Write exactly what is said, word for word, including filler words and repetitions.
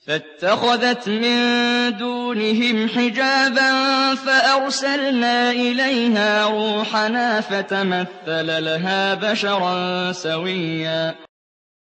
فَاتَّخَذَتْ مِن دُونِهِمْ حِجَابًا فَأَرْسَلْنَا إِلَيْهَا رُوحَنَا فَتَمَثَّلَ لَهَا بَشَرًا سَوِيًّا